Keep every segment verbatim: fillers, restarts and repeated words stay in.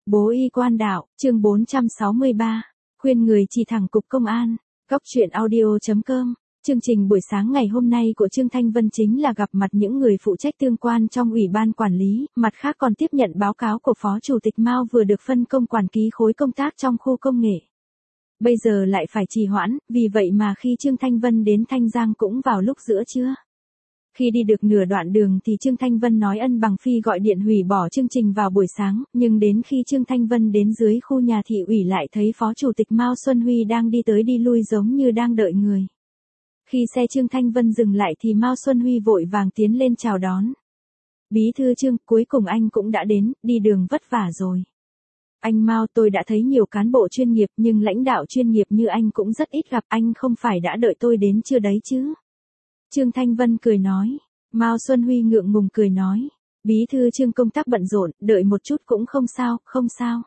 Bố y quan đạo, chương bốn trăm sáu mươi ba. Khuyên người chỉ thẳng cục công an. Góc truyện audio chấm com. Chương trình buổi sáng ngày hôm nay của Trương Thanh Vân chính là gặp mặt những người phụ trách tương quan trong ủy ban quản lý, mặt khác còn tiếp nhận báo cáo của Phó Chủ tịch Mao vừa được phân công quản ký khối công tác trong khu công nghệ. Bây giờ lại phải trì hoãn, vì vậy mà khi Trương Thanh Vân đến Thanh Giang cũng vào lúc giữa trưa. Khi đi được nửa đoạn đường thì Trương Thanh Vân nói Ân Bằng Phi gọi điện hủy bỏ chương trình vào buổi sáng, nhưng đến khi Trương Thanh Vân đến dưới khu nhà thị ủy lại thấy Phó Chủ tịch Mao Xuân Huy đang đi tới đi lui giống như đang đợi người. Khi xe Trương Thanh Vân dừng lại thì Mao Xuân Huy vội vàng tiến lên chào đón. Bí thư Trương, cuối cùng anh cũng đã đến, đi đường vất vả rồi. Anh Mao, tôi đã thấy nhiều cán bộ chuyên nghiệp nhưng lãnh đạo chuyên nghiệp như anh cũng rất ít gặp, anh không phải đã đợi tôi đến chưa đấy chứ? Trương Thanh Vân cười nói. Mao Xuân Huy ngượng ngùng cười nói. Bí thư Trương công tác bận rộn, đợi một chút cũng không sao, không sao.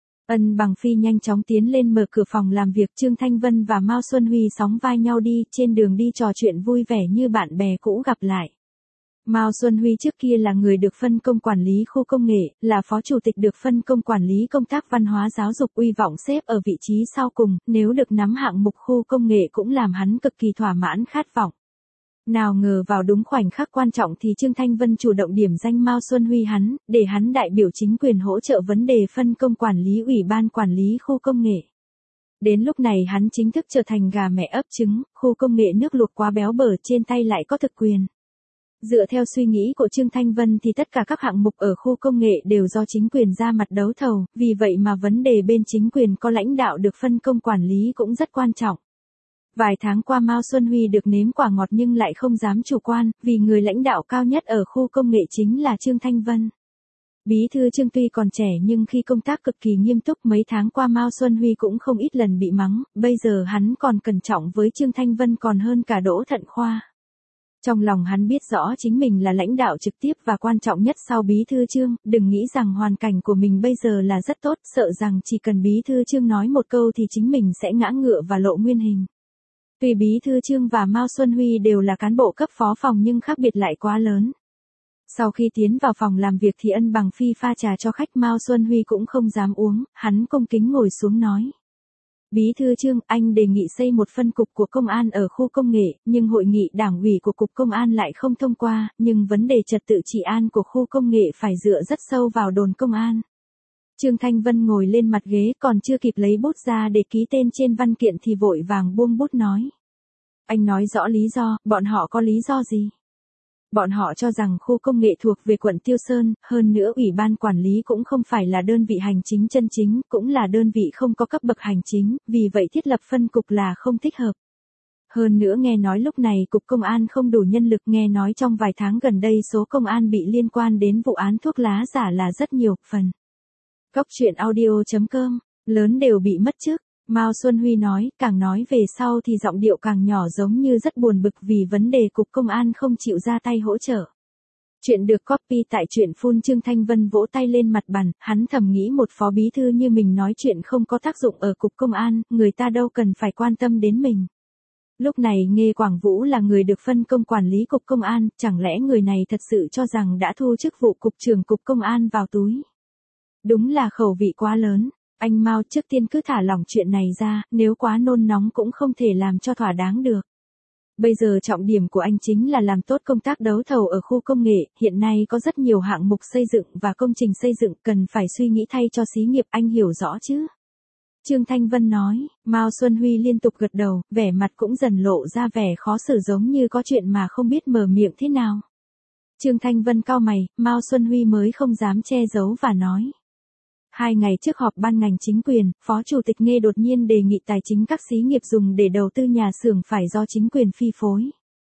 Ân Bằng Phi nhanh chóng tiến lên mở cửa phòng làm việc. Trương Thanh Vân và Mao Xuân Huy sóng vai nhau đi, trên đường đi trò chuyện vui vẻ như bạn bè cũ gặp lại. Mao Xuân Huy trước kia là người được phân công quản lý khu công nghệ, là phó chủ tịch được phân công quản lý công tác văn hóa giáo dục, uy vọng xếp ở vị trí sau cùng, nếu được nắm hạng mục khu công nghệ cũng làm hắn cực kỳ thỏa mãn khát vọng. Nào ngờ vào đúng khoảnh khắc quan trọng thì Trương Thanh Vân chủ động điểm danh Mao Xuân Huy hắn, để hắn đại biểu chính quyền hỗ trợ vấn đề phân công quản lý ủy ban quản lý khu công nghệ. Đến lúc này hắn chính thức trở thành gà mẹ ấp trứng, khu công nghệ nước luộc quá béo bở trên tay lại có thực quyền. Dựa theo suy nghĩ của Trương Thanh Vân thì tất cả các hạng mục ở khu công nghệ đều do chính quyền ra mặt đấu thầu, vì vậy mà vấn đề bên chính quyền có lãnh đạo được phân công quản lý cũng rất quan trọng. Vài tháng qua Mao Xuân Huy được nếm quả ngọt nhưng lại không dám chủ quan, vì người lãnh đạo cao nhất ở khu công nghệ chính là Trương Thanh Vân. Bí thư Trương tuy còn trẻ nhưng khi công tác cực kỳ nghiêm túc, mấy tháng qua Mao Xuân Huy cũng không ít lần bị mắng, bây giờ hắn còn cẩn trọng với Trương Thanh Vân còn hơn cả Đỗ Thận Khoa. Trong lòng hắn biết rõ chính mình là lãnh đạo trực tiếp và quan trọng nhất sau Bí thư Trương, đừng nghĩ rằng hoàn cảnh của mình bây giờ là rất tốt, sợ rằng chỉ cần Bí thư Trương nói một câu thì chính mình sẽ ngã ngựa và lộ nguyên hình. Tuy Bí thư Trương và Mao Xuân Huy đều là cán bộ cấp phó phòng nhưng khác biệt lại quá lớn. Sau khi tiến vào phòng làm việc thì Ân Bằng Phi pha trà cho khách, Mao Xuân Huy cũng không dám uống, hắn cung kính ngồi xuống nói. Bí thư Trương, anh đề nghị xây một phân cục của công an ở khu công nghệ, nhưng hội nghị đảng ủy của cục công an lại không thông qua, nhưng vấn đề trật tự trị an của khu công nghệ phải dựa rất sâu vào đồn công an. Trương Thanh Vân ngồi lên mặt ghế, còn chưa kịp lấy bút ra để ký tên trên văn kiện thì vội vàng buông bút nói. Anh nói rõ lý do, bọn họ có lý do gì? Bọn họ cho rằng khu công nghệ thuộc về quận Tiêu Sơn, hơn nữa ủy ban quản lý cũng không phải là đơn vị hành chính chân chính, cũng là đơn vị không có cấp bậc hành chính, vì vậy thiết lập phân cục là không thích hợp. Hơn nữa nghe nói lúc này cục công an không đủ nhân lực, nghe nói trong vài tháng gần đây số công an bị liên quan đến vụ án thuốc lá giả là rất nhiều, phần. Góc truyện audio chấm com, lớn đều bị mất chức. Mao Xuân Huy nói, càng nói về sau thì giọng điệu càng nhỏ giống như rất buồn bực vì vấn đề cục công an không chịu ra tay hỗ trợ. Chuyện được copy tại truyện phun. Trương Thanh Vân vỗ tay lên mặt bàn, hắn thầm nghĩ một phó bí thư như mình nói chuyện không có tác dụng ở cục công an, người ta đâu cần phải quan tâm đến mình. Lúc này Nghê Quảng Vũ là người được phân công quản lý cục công an, chẳng lẽ người này thật sự cho rằng đã thu chức vụ cục trưởng cục công an vào túi. Đúng là khẩu vị quá lớn. Anh Mao, trước tiên cứ thả lỏng chuyện này ra, nếu quá nôn nóng cũng không thể làm cho thỏa đáng được. Bây giờ trọng điểm của anh chính là làm tốt công tác đấu thầu ở khu công nghệ, hiện nay có rất nhiều hạng mục xây dựng và công trình xây dựng cần phải suy nghĩ thay cho xí nghiệp, anh hiểu rõ chứ? Trương Thanh Vân nói. Mao Xuân Huy liên tục gật đầu, vẻ mặt cũng dần lộ ra vẻ khó xử giống như có chuyện mà không biết mở miệng thế nào. Trương Thanh Vân cau mày, Mao Xuân Huy mới không dám che giấu và nói. Hai ngày trước họp ban ngành chính quyền, Phó Chủ tịch Nghê đột nhiên đề nghị tài chính các xí nghiệp dùng để đầu tư nhà xưởng phải do chính quyền chi phối.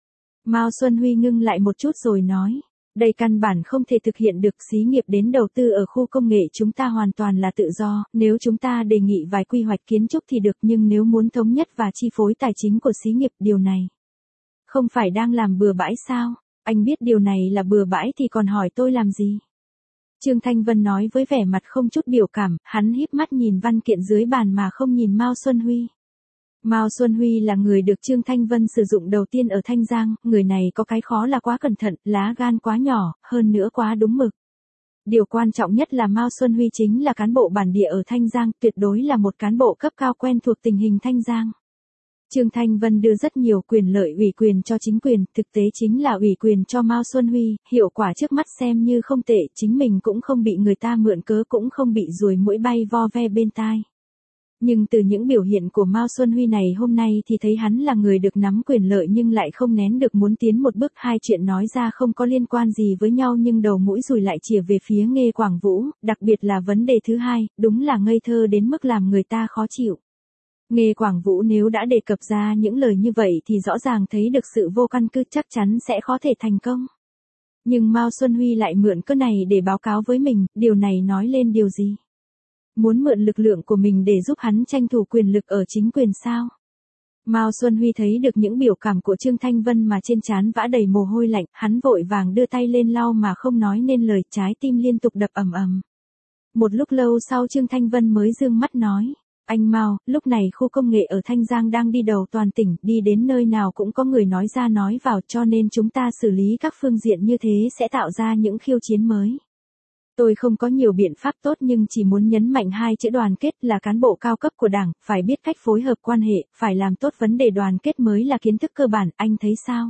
Mao Xuân Huy ngưng lại một chút rồi nói, đây căn bản không thể thực hiện được, xí nghiệp đến đầu tư ở khu công nghệ chúng ta hoàn toàn là tự do, nếu chúng ta đề nghị vài quy hoạch kiến trúc thì được, nhưng nếu muốn thống nhất và chi phối tài chính của xí nghiệp, điều này không phải đang làm bừa bãi sao? Anh biết điều này là bừa bãi thì còn hỏi tôi làm gì? Trương Thanh Vân nói với vẻ mặt không chút biểu cảm, hắn híp mắt nhìn văn kiện dưới bàn mà không nhìn Mao Xuân Huy. Mao Xuân Huy là người được Trương Thanh Vân sử dụng đầu tiên ở Thanh Giang, người này có cái khó là quá cẩn thận, lá gan quá nhỏ, hơn nữa quá đúng mực. Điều quan trọng nhất là Mao Xuân Huy chính là cán bộ bản địa ở Thanh Giang, tuyệt đối là một cán bộ cấp cao quen thuộc tình hình Thanh Giang. Trương Thanh Vân đưa rất nhiều quyền lợi ủy quyền cho chính quyền, thực tế chính là ủy quyền cho Mao Xuân Huy, hiệu quả trước mắt xem như không tệ, chính mình cũng không bị người ta mượn cớ, cũng không bị ruồi muỗi bay vo ve bên tai. Nhưng từ những biểu hiện của Mao Xuân Huy này hôm nay thì thấy hắn là người được nắm quyền lợi nhưng lại không nén được muốn tiến một bước, hai chuyện nói ra không có liên quan gì với nhau nhưng đầu mũi dùi lại chìa về phía Nghê Quảng Vũ, đặc biệt là vấn đề thứ hai, đúng là ngây thơ đến mức làm người ta khó chịu. Nghê Quảng Vũ nếu đã đề cập ra những lời như vậy thì rõ ràng thấy được sự vô căn cứ, chắc chắn sẽ khó thể thành công. Nhưng Mao Xuân Huy lại mượn cớ này để báo cáo với mình, điều này nói lên điều gì? Muốn mượn lực lượng của mình để giúp hắn tranh thủ quyền lực ở chính quyền sao? Mao Xuân Huy thấy được những biểu cảm của Trương Thanh Vân mà trên trán vã đầy mồ hôi lạnh, hắn vội vàng đưa tay lên lau mà không nói nên lời, trái tim liên tục đập ầm ầm. Một lúc lâu sau Trương Thanh Vân mới dương mắt nói, anh Mao, lúc này khu công nghệ ở Thanh Giang đang đi đầu toàn tỉnh, đi đến nơi nào cũng có người nói ra nói vào, cho nên chúng ta xử lý các phương diện như thế sẽ tạo ra những khiêu chiến mới. Tôi không có nhiều biện pháp tốt nhưng chỉ muốn nhấn mạnh hai chữ đoàn kết, là cán bộ cao cấp của Đảng, phải biết cách phối hợp quan hệ, phải làm tốt vấn đề đoàn kết mới là kiến thức cơ bản, anh thấy sao?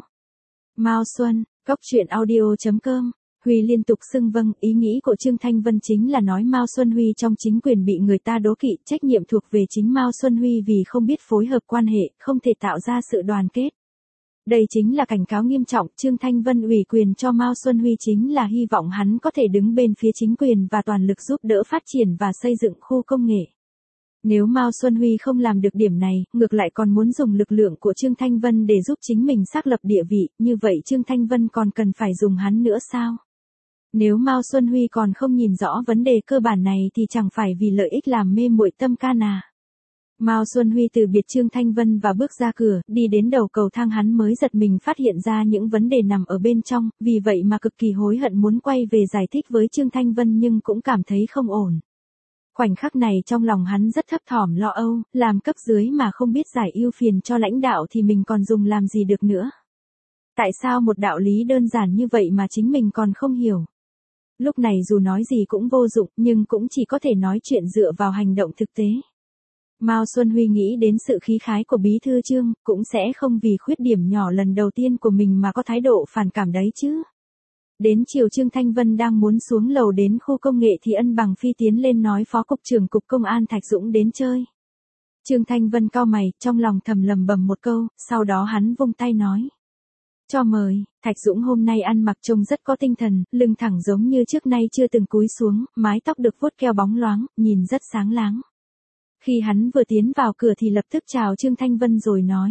Mao Xuân, Góc Chuyện Audio chấm com. Huy liên tục xưng vâng, ý nghĩ của Trương Thanh Vân chính là nói Mao Xuân Huy trong chính quyền bị người ta đố kỵ, trách nhiệm thuộc về chính Mao Xuân Huy vì không biết phối hợp quan hệ, không thể tạo ra sự đoàn kết. Đây chính là cảnh cáo nghiêm trọng, Trương Thanh Vân ủy quyền cho Mao Xuân Huy chính là hy vọng hắn có thể đứng bên phía chính quyền và toàn lực giúp đỡ phát triển và xây dựng khu công nghệ. Nếu Mao Xuân Huy không làm được điểm này, ngược lại còn muốn dùng lực lượng của Trương Thanh Vân để giúp chính mình xác lập địa vị, như vậy Trương Thanh Vân còn cần phải dùng hắn nữa sao? Nếu Mao Xuân Huy còn không nhìn rõ vấn đề cơ bản này thì chẳng phải vì lợi ích làm mê muội tâm can à. Mao Xuân Huy từ biệt Trương Thanh Vân và bước ra cửa, đi đến đầu cầu thang hắn mới giật mình phát hiện ra những vấn đề nằm ở bên trong, vì vậy mà cực kỳ hối hận muốn quay về giải thích với Trương Thanh Vân nhưng cũng cảm thấy không ổn. Khoảnh khắc này trong lòng hắn rất thấp thỏm lo âu, làm cấp dưới mà không biết giải ưu phiền cho lãnh đạo thì mình còn dùng làm gì được nữa. Tại sao một đạo lý đơn giản như vậy mà chính mình còn không hiểu? Lúc này dù nói gì cũng vô dụng nhưng cũng chỉ có thể nói chuyện dựa vào hành động thực tế. Mao Xuân Huy nghĩ đến sự khí khái của bí thư Trương, cũng sẽ không vì khuyết điểm nhỏ lần đầu tiên của mình mà có thái độ phản cảm đấy chứ. Đến chiều Trương Thanh Vân đang muốn xuống lầu đến khu công nghệ thì Ân Bằng Phi tiến lên nói Phó Cục trưởng Cục Công an Thạch Dũng đến chơi. Trương Thanh Vân cau mày, trong lòng thầm lầm bầm một câu, sau đó hắn vung tay nói. Cho mời, Thạch Dũng hôm nay ăn mặc trông rất có tinh thần, lưng thẳng giống như trước nay chưa từng cúi xuống, mái tóc được vuốt keo bóng loáng, nhìn rất sáng láng. Khi hắn vừa tiến vào cửa thì lập tức chào Trương Thanh Vân rồi nói.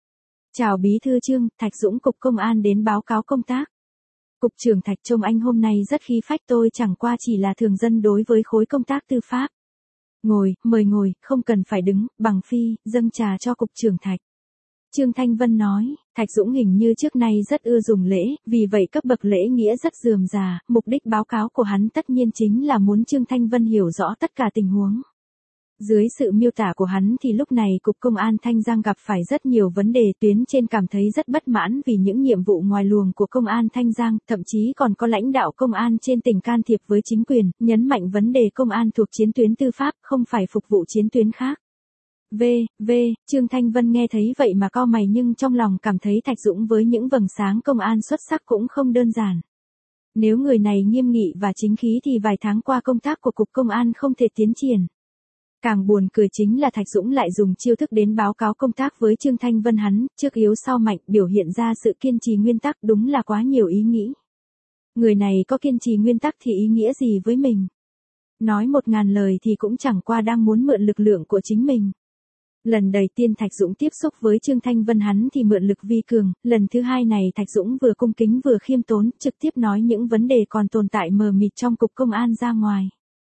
Chào bí thư Trương, Thạch Dũng Cục Công an đến báo cáo công tác. Cục trưởng Thạch trông anh hôm nay rất khí phách, tôi chẳng qua chỉ là thường dân đối với khối công tác tư pháp. Ngồi, mời ngồi, không cần phải đứng, Bằng Phi, dâng trà cho Cục trưởng Thạch. Trương Thanh Vân nói, Thạch Dũng hình như trước nay rất ưa dùng lễ, vì vậy cấp bậc lễ nghĩa rất rườm rà, mục đích báo cáo của hắn tất nhiên chính là muốn Trương Thanh Vân hiểu rõ tất cả tình huống. Dưới sự miêu tả của hắn thì lúc này Cục Công an Thanh Giang gặp phải rất nhiều vấn đề, tuyến trên cảm thấy rất bất mãn vì những nhiệm vụ ngoài luồng của Công an Thanh Giang, thậm chí còn có lãnh đạo công an trên tỉnh can thiệp với chính quyền, nhấn mạnh vấn đề công an thuộc chiến tuyến tư pháp, không phải phục vụ chiến tuyến khác. V, V, Trương Thanh Vân nghe thấy vậy mà cau mày nhưng trong lòng cảm thấy Thạch Dũng với những vầng sáng công an xuất sắc cũng không đơn giản. Nếu người này nghiêm nghị và chính khí thì vài tháng qua công tác của Cục Công an không thể tiến triển. Càng buồn cười chính là Thạch Dũng lại dùng chiêu thức đến báo cáo công tác với Trương Thanh Vân, hắn, trước yếu sau mạnh, biểu hiện ra sự kiên trì nguyên tắc, đúng là quá nhiều ý nghĩ. Người này có kiên trì nguyên tắc thì ý nghĩa gì với mình? Nói một ngàn lời thì cũng chẳng qua đang muốn mượn lực lượng của chính mình. Lần đầu tiên Thạch Dũng tiếp xúc với Trương Thanh Vân hắn thì mượn lực vi cường, lần thứ hai này Thạch Dũng vừa cung kính vừa khiêm tốn, trực tiếp nói những vấn đề còn tồn tại mờ mịt trong Cục Công an ra ngoài.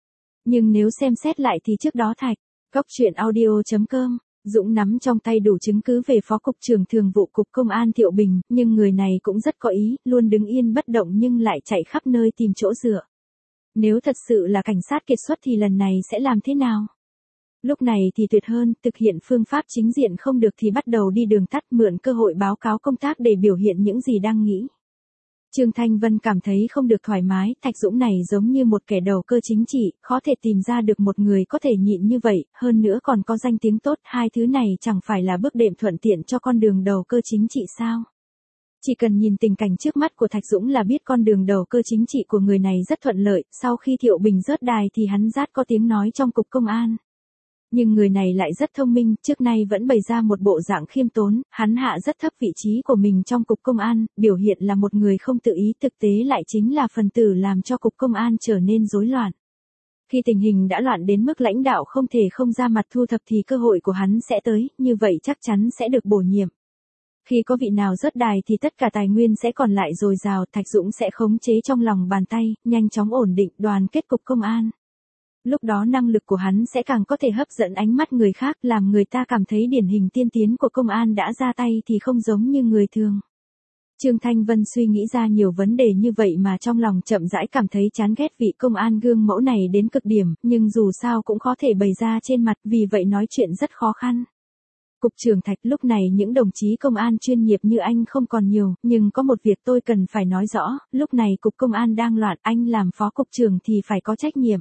Nhưng nếu xem xét lại thì trước đó Thạch, Góc Chuyện Audio chấm com, Dũng nắm trong tay đủ chứng cứ về Phó Cục trưởng Thường vụ Cục Công an Thiệu Bình, nhưng người này cũng rất có ý, luôn đứng yên bất động nhưng lại chạy khắp nơi tìm chỗ dựa. Nếu thật sự là cảnh sát kiệt xuất thì lần này sẽ làm thế nào? Lúc này thì tuyệt hơn, thực hiện phương pháp chính diện không được thì bắt đầu đi đường tắt, mượn cơ hội báo cáo công tác để biểu hiện những gì đang nghĩ. Trương Thanh Vân cảm thấy không được thoải mái, Thạch Dũng này giống như một kẻ đầu cơ chính trị, khó thể tìm ra được một người có thể nhịn như vậy, hơn nữa còn có danh tiếng tốt, hai thứ này chẳng phải là bước đệm thuận tiện cho con đường đầu cơ chính trị sao? Chỉ cần nhìn tình cảnh trước mắt của Thạch Dũng là biết con đường đầu cơ chính trị của người này rất thuận lợi, sau khi Thiệu Bình rớt đài thì hắn rát có tiếng nói trong cục công an. Nhưng người này lại rất thông minh, trước nay vẫn bày ra một bộ dạng khiêm tốn, hắn hạ rất thấp vị trí của mình trong cục công an, biểu hiện là một người không tự ý, thực tế lại chính là phần tử làm cho cục công an trở nên rối loạn. Khi tình hình đã loạn đến mức lãnh đạo không thể không ra mặt thu thập thì cơ hội của hắn sẽ tới, như vậy chắc chắn sẽ được bổ nhiệm. Khi có vị nào rớt đài thì tất cả tài nguyên sẽ còn lại dồi dào, Thạch Dũng sẽ khống chế trong lòng bàn tay, nhanh chóng ổn định đoàn kết cục công an. Lúc đó năng lực của hắn sẽ càng có thể hấp dẫn ánh mắt người khác, làm người ta cảm thấy điển hình tiên tiến của công an đã ra tay thì không giống như người thường. Trương Thanh Vân suy nghĩ ra nhiều vấn đề như vậy mà trong lòng chậm rãi cảm thấy chán ghét vị công an gương mẫu này đến cực điểm, nhưng dù sao cũng có thể bày ra trên mặt, vì vậy nói chuyện rất khó khăn. Cục trưởng Thạch, lúc này những đồng chí công an chuyên nghiệp như anh không còn nhiều, nhưng có một việc tôi cần phải nói rõ, lúc này cục công an đang loạn, anh làm phó cục trưởng thì phải có trách nhiệm.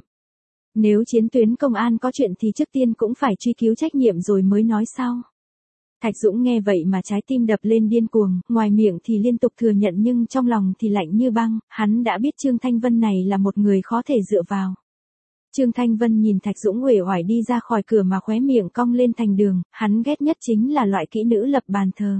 Nếu chiến tuyến công an có chuyện thì trước tiên cũng phải truy cứu trách nhiệm rồi mới nói sau. Thạch Dũng nghe vậy mà trái tim đập lên điên cuồng, ngoài miệng thì liên tục thừa nhận nhưng trong lòng thì lạnh như băng, hắn đã biết Trương Thanh Vân này là một người khó thể dựa vào. Trương Thanh Vân nhìn Thạch Dũng uể oải đi ra khỏi cửa mà khóe miệng cong lên thành đường, hắn ghét nhất chính là loại kỹ nữ lập bàn thờ.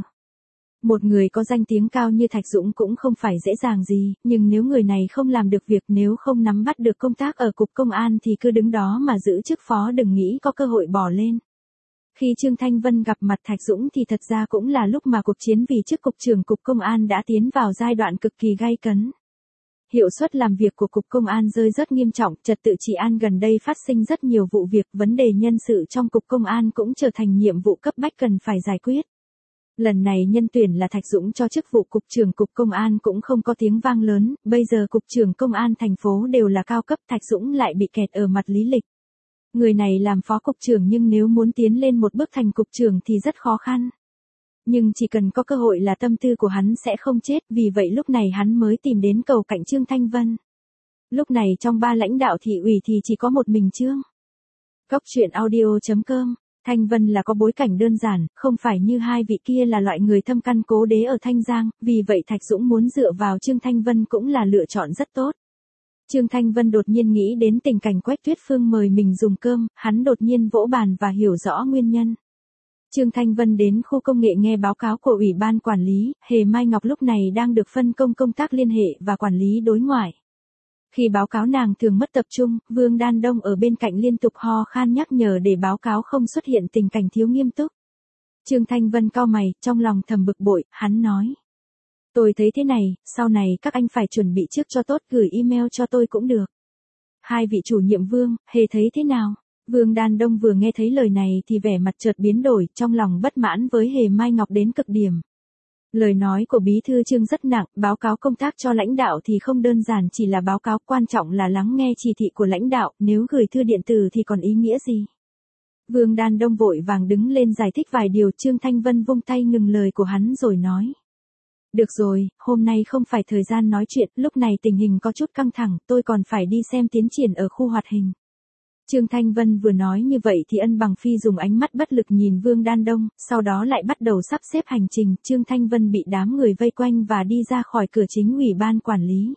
Một người có danh tiếng cao như Thạch Dũng cũng không phải dễ dàng gì, nhưng nếu người này không làm được việc, nếu không nắm bắt được công tác ở cục công an thì cứ đứng đó mà giữ chức phó, đừng nghĩ có cơ hội bỏ lên. Khi Trương Thanh Vân gặp mặt Thạch Dũng thì thật ra cũng là lúc mà cuộc chiến vì chức cục trưởng cục công an đã tiến vào giai đoạn cực kỳ gay cấn. Hiệu suất làm việc của cục công an rơi rất nghiêm trọng, trật tự trị an gần đây phát sinh rất nhiều vụ việc, vấn đề nhân sự trong cục công an cũng trở thành nhiệm vụ cấp bách cần phải giải quyết. Lần này nhân tuyển là Thạch Dũng cho chức vụ cục trưởng cục công an cũng không có tiếng vang lớn, bây giờ cục trưởng công an thành phố đều là cao cấp, Thạch Dũng lại bị kẹt ở mặt lý lịch. Người này làm phó cục trưởng nhưng nếu muốn tiến lên một bước thành cục trưởng thì rất khó khăn. Nhưng chỉ cần có cơ hội là tâm tư của hắn sẽ không chết, vì vậy lúc này hắn mới tìm đến cầu cạnh Trương Thanh Vân. Lúc này trong ba lãnh đạo thị ủy thì chỉ có một mình Trương. Góc truyện audio chấm com. Thanh Vân là có bối cảnh đơn giản, không phải như hai vị kia là loại người thâm căn cố đế ở Thanh Giang, vì vậy Thạch Dũng muốn dựa vào Trương Thanh Vân cũng là lựa chọn rất tốt. Trương Thanh Vân đột nhiên nghĩ đến tình cảnh Quách Tuyết Phương mời mình dùng cơm, hắn đột nhiên vỗ bàn và hiểu rõ nguyên nhân. Trương Thanh Vân đến khu công nghệ nghe báo cáo của Ủy ban Quản lý, Hề Mai Ngọc lúc này đang được phân công công tác liên hệ và quản lý đối ngoại. Khi báo cáo nàng thường mất tập trung, Vương Đan Đông ở bên cạnh liên tục ho khan nhắc nhở để báo cáo không xuất hiện tình cảnh thiếu nghiêm túc. Trương Thanh Vân cau mày, trong lòng thầm bực bội, hắn nói. Tôi thấy thế này, sau này các anh phải chuẩn bị trước cho tốt, gửi email cho tôi cũng được. Hai vị chủ nhiệm Vương, Hề thấy thế nào? Vương Đan Đông vừa nghe thấy lời này thì vẻ mặt chợt biến đổi, trong lòng bất mãn với Hề Mai Ngọc đến cực điểm. Lời nói của bí thư Trương rất nặng, báo cáo công tác cho lãnh đạo thì không đơn giản chỉ là báo cáo, quan trọng là lắng nghe chỉ thị của lãnh đạo, nếu gửi thư điện tử thì còn ý nghĩa gì? Vương Đan Đông vội vàng đứng lên giải thích vài điều, Trương Thanh Vân vung tay ngừng lời của hắn rồi nói. Được rồi, hôm nay không phải thời gian nói chuyện, lúc này tình hình có chút căng thẳng, tôi còn phải đi xem tiến triển ở khu hoạt hình. Trương Thanh Vân vừa nói như vậy thì Ân Bằng Phi dùng ánh mắt bất lực nhìn Vương Đan Đông, sau đó lại bắt đầu sắp xếp hành trình, Trương Thanh Vân bị đám người vây quanh và đi ra khỏi cửa chính Ủy ban Quản lý.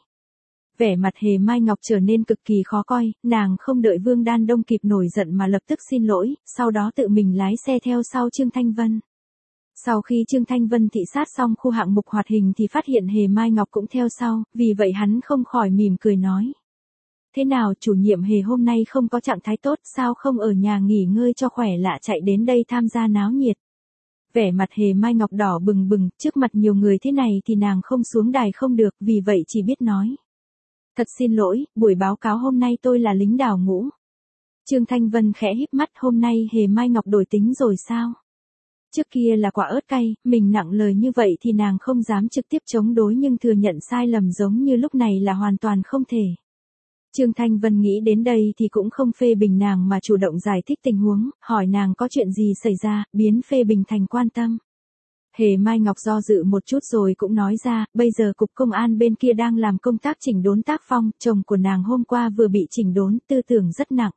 Vẻ mặt Hề Mai Ngọc trở nên cực kỳ khó coi, nàng không đợi Vương Đan Đông kịp nổi giận mà lập tức xin lỗi, sau đó tự mình lái xe theo sau Trương Thanh Vân. Sau khi Trương Thanh Vân thị sát xong khu hạng mục hoạt hình thì phát hiện Hề Mai Ngọc cũng theo sau, vì vậy hắn không khỏi mỉm cười nói. Thế nào, chủ nhiệm Hề hôm nay không có trạng thái tốt, sao không ở nhà nghỉ ngơi cho khỏe lạ chạy đến đây tham gia náo nhiệt? Vẻ mặt Hề Mai Ngọc đỏ bừng bừng, trước mặt nhiều người thế này thì nàng không xuống đài không được, vì vậy chỉ biết nói. Thật xin lỗi, buổi báo cáo hôm nay tôi là lính đào ngũ. Trương Thanh Vân khẽ híp mắt, hôm nay Hề Mai Ngọc đổi tính rồi sao? Trước kia là quả ớt cay, mình nặng lời như vậy thì nàng không dám trực tiếp chống đối nhưng thừa nhận sai lầm giống như lúc này là hoàn toàn không thể. Trương Thanh Vân nghĩ đến đây thì cũng không phê bình nàng mà chủ động giải thích tình huống, hỏi nàng có chuyện gì xảy ra, biến phê bình thành quan tâm. Hề Mai Ngọc do dự một chút rồi cũng nói ra, bây giờ cục công an bên kia đang làm công tác chỉnh đốn tác phong, chồng của nàng hôm qua vừa bị chỉnh đốn, tư tưởng rất nặng.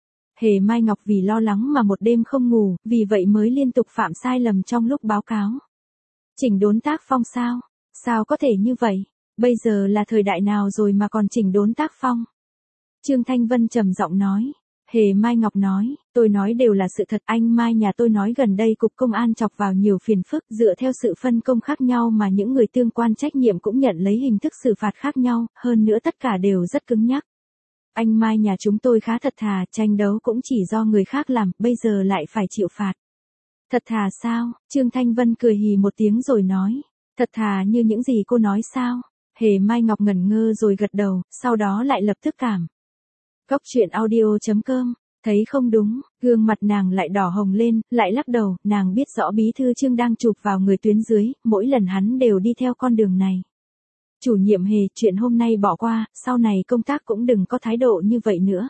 Hề Mai Ngọc vì lo lắng mà một đêm không ngủ, vì vậy mới liên tục phạm sai lầm trong lúc báo cáo. Chỉnh đốn tác phong sao? Sao có thể như vậy? Bây giờ là thời đại nào rồi mà còn chỉnh đốn tác phong? Trương Thanh Vân trầm giọng nói. Hề Mai Ngọc nói, tôi nói đều là sự thật, anh Mai nhà tôi nói gần đây cục công an chọc vào nhiều phiền phức, dựa theo sự phân công khác nhau mà những người tương quan trách nhiệm cũng nhận lấy hình thức xử phạt khác nhau, hơn nữa tất cả đều rất cứng nhắc. Anh Mai nhà chúng tôi khá thật thà, tranh đấu cũng chỉ do người khác làm, bây giờ lại phải chịu phạt. Thật thà sao? Trương Thanh Vân cười hì một tiếng rồi nói, thật thà như những gì cô nói sao? Hề Mai Ngọc ngẩn ngơ rồi gật đầu, sau đó lại lập tức cảm. Góc truyện audio chấm com, thấy không đúng, gương mặt nàng lại đỏ hồng lên, lại lắc đầu, nàng biết rõ bí thư Trương đang chụp vào người tuyến dưới, mỗi lần hắn đều đi theo con đường này. Chủ nhiệm Hề, chuyện hôm nay bỏ qua, sau này công tác cũng đừng có thái độ như vậy nữa.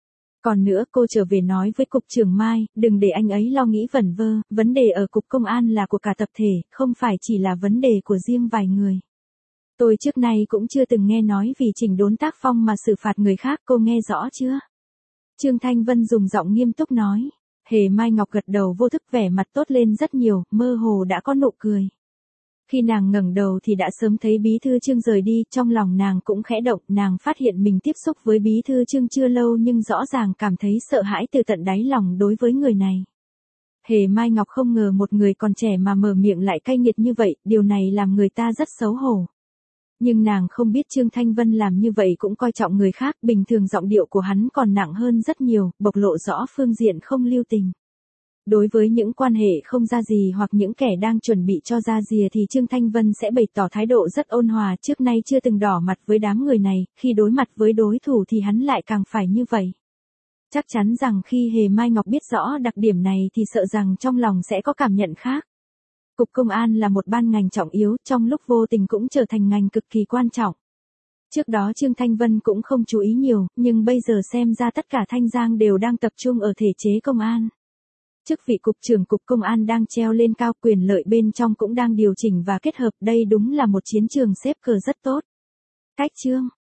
Còn nữa cô trở về nói với cục trưởng Mai, đừng để anh ấy lo nghĩ vẩn vơ, vấn đề ở cục công an là của cả tập thể, không phải chỉ là vấn đề của riêng vài người. Tôi trước nay cũng chưa từng nghe nói vì chỉnh đốn tác phong mà xử phạt người khác, cô nghe rõ chưa? Trương Thanh Vân dùng giọng nghiêm túc nói. Hề Mai Ngọc gật đầu vô thức, vẻ mặt tốt lên rất nhiều, mơ hồ đã có nụ cười. Khi nàng ngẩng đầu thì đã sớm thấy bí thư Trương rời đi, trong lòng nàng cũng khẽ động, nàng phát hiện mình tiếp xúc với bí thư Trương chưa lâu nhưng rõ ràng cảm thấy sợ hãi từ tận đáy lòng đối với người này. Hề Mai Ngọc không ngờ một người còn trẻ mà mở miệng lại cay nghiệt như vậy, điều này làm người ta rất xấu hổ. Nhưng nàng không biết Trương Thanh Vân làm như vậy cũng coi trọng người khác, bình thường giọng điệu của hắn còn nặng hơn rất nhiều, bộc lộ rõ phương diện không lưu tình. Đối với những quan hệ không ra gì hoặc những kẻ đang chuẩn bị cho ra rìa thì Trương Thanh Vân sẽ bày tỏ thái độ rất ôn hòa, trước nay chưa từng đỏ mặt với đám người này, khi đối mặt với đối thủ thì hắn lại càng phải như vậy. Chắc chắn rằng khi Hề Mai Ngọc biết rõ đặc điểm này thì sợ rằng trong lòng sẽ có cảm nhận khác. Cục Công an là một ban ngành trọng yếu, trong lúc vô tình cũng trở thành ngành cực kỳ quan trọng. Trước đó Trương Thanh Vân cũng không chú ý nhiều, nhưng bây giờ xem ra tất cả Thanh Giang đều đang tập trung ở thể chế công an. Chức vị cục trưởng cục công an đang treo lên cao, quyền lợi bên trong cũng đang điều chỉnh và kết hợp, đây đúng là một chiến trường xếp cờ rất tốt. Cách Trương